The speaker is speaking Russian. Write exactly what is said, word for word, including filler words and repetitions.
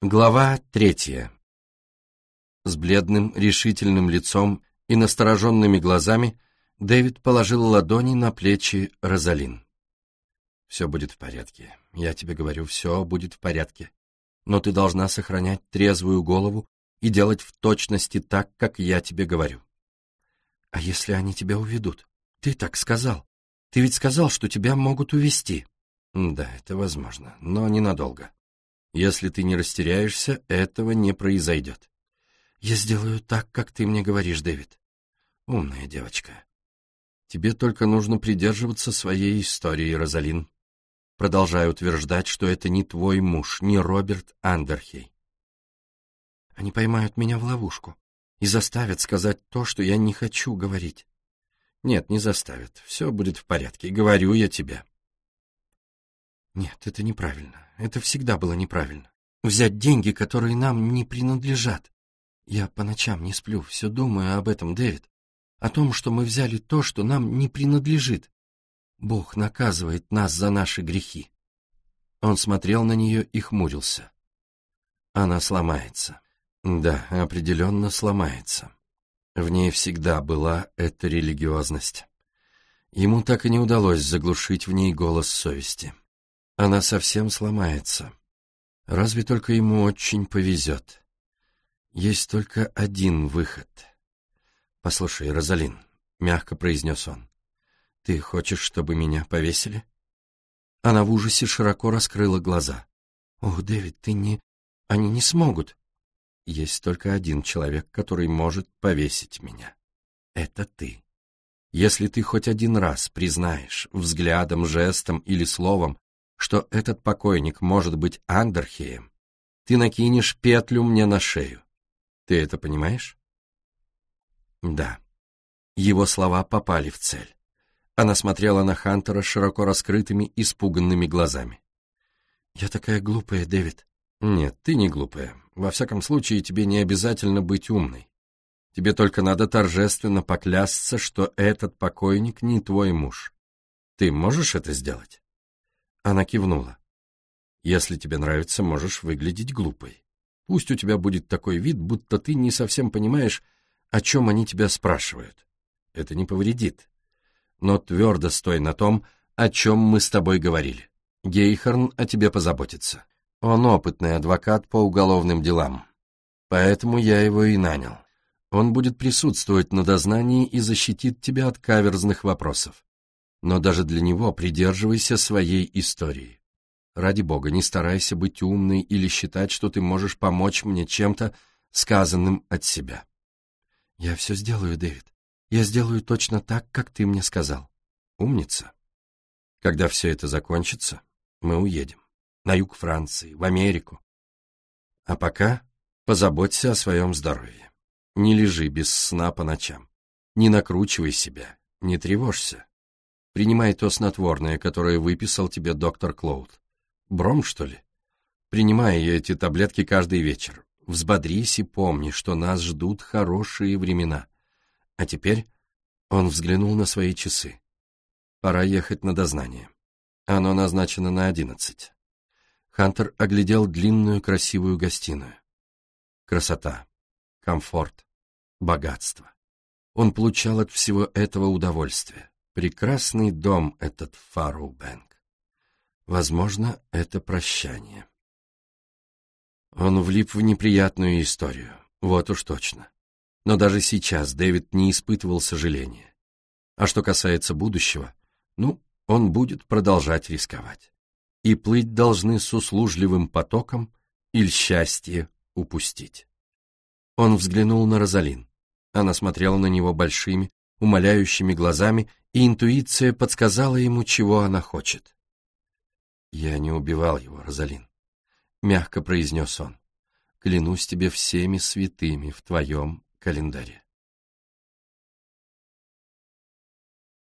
Глава третья. С бледным, решительным лицом и настороженными глазами Дэвид положил ладони на плечи Розалин. «Все будет в порядке. Я тебе говорю, все будет в порядке. Но ты должна сохранять трезвую голову и делать в точности так, как я тебе говорю». «А если они тебя уведут? Ты так сказал. Ты ведь сказал, что тебя могут увезти». «Да, это возможно, но ненадолго. Если ты не растеряешься, этого не произойдет». «Я сделаю так, как ты мне говоришь, Дэвид». «Умная девочка. Тебе только нужно придерживаться своей истории, Розалин. Продолжаю утверждать, что это не твой муж, не Роберт Андерхей». «Они поймают меня в ловушку и заставят сказать то, что я не хочу говорить». «Нет, не заставят. Все будет в порядке. Говорю я тебе». «Нет, это неправильно. Это всегда было неправильно. Взять деньги, которые нам не принадлежат. Я по ночам не сплю, все думаю об этом, Дэвид. О том, что мы взяли то, что нам не принадлежит. Бог наказывает нас за наши грехи». Он смотрел на нее и хмурился. Она сломается. Да, определенно сломается. В ней всегда была эта религиозность. Ему так и не удалось заглушить в ней голос совести. Она совсем сломается. Разве только ему очень повезет. Есть только один выход. «Послушай, Розалин», — мягко произнес он, — «ты хочешь, чтобы меня повесили?» Она в ужасе широко раскрыла глаза. «Ох, Дэвид, ты не... Они не смогут». «Есть только один человек, который может повесить меня. Это ты. Если ты хоть один раз признаешь, взглядом, жестом или словом, что этот покойник может быть Андерхеем, ты накинешь петлю мне на шею. Ты это понимаешь?» Да. Его слова попали в цель. Она смотрела на Хантера широко раскрытыми, испуганными глазами. «Я такая глупая, Дэвид». «Нет, ты не глупая. Во всяком случае, тебе не обязательно быть умной. Тебе только надо торжественно поклясться, что этот покойник не твой муж. Ты можешь это сделать?» Она кивнула. «Если тебе нравится, можешь выглядеть глупой. Пусть у тебя будет такой вид, будто ты не совсем понимаешь, о чем они тебя спрашивают. Это не повредит. Но твердо стой на том, о чем мы с тобой говорили. Гейхорн о тебе позаботится. Он опытный адвокат по уголовным делам. Поэтому я его и нанял. Он будет присутствовать на дознании и защитит тебя от каверзных вопросов. Но даже для него придерживайся своей истории. Ради бога, не старайся быть умной или считать, что ты можешь помочь мне чем-то, сказанным от себя». «Я все сделаю, Дэвид. Я сделаю точно так, как ты мне сказал». «Умница. Когда все это закончится, мы уедем. На юг Франции, в Америку. А пока позаботься о своем здоровье. Не лежи без сна по ночам. Не накручивай себя, не тревожься. Принимай то снотворное, которое выписал тебе доктор Клоуд. Бром, что ли? Принимай эти таблетки каждый вечер. Взбодрись и помни, что нас ждут хорошие времена. А теперь...» Он взглянул на свои часы. «Пора ехать на дознание. Оно назначено на одиннадцать». Хантер оглядел длинную красивую гостиную. Красота, комфорт, богатство. Он получал от всего этого удовольствие. Прекрасный дом этот Фарроу-Бэнк. Возможно, это прощание. Он влип в неприятную историю, вот уж точно. Но даже сейчас Дэвид не испытывал сожаления. А что касается будущего, ну, он будет продолжать рисковать. И плыть должны с услужливым потоком, иль счастье упустить. Он взглянул на Розалин. Она смотрела на него большими, умоляющими глазами, и интуиция подсказала ему, чего она хочет. «Я не убивал его, Розалин», — мягко произнес он. «Клянусь тебе всеми святыми в твоем календаре».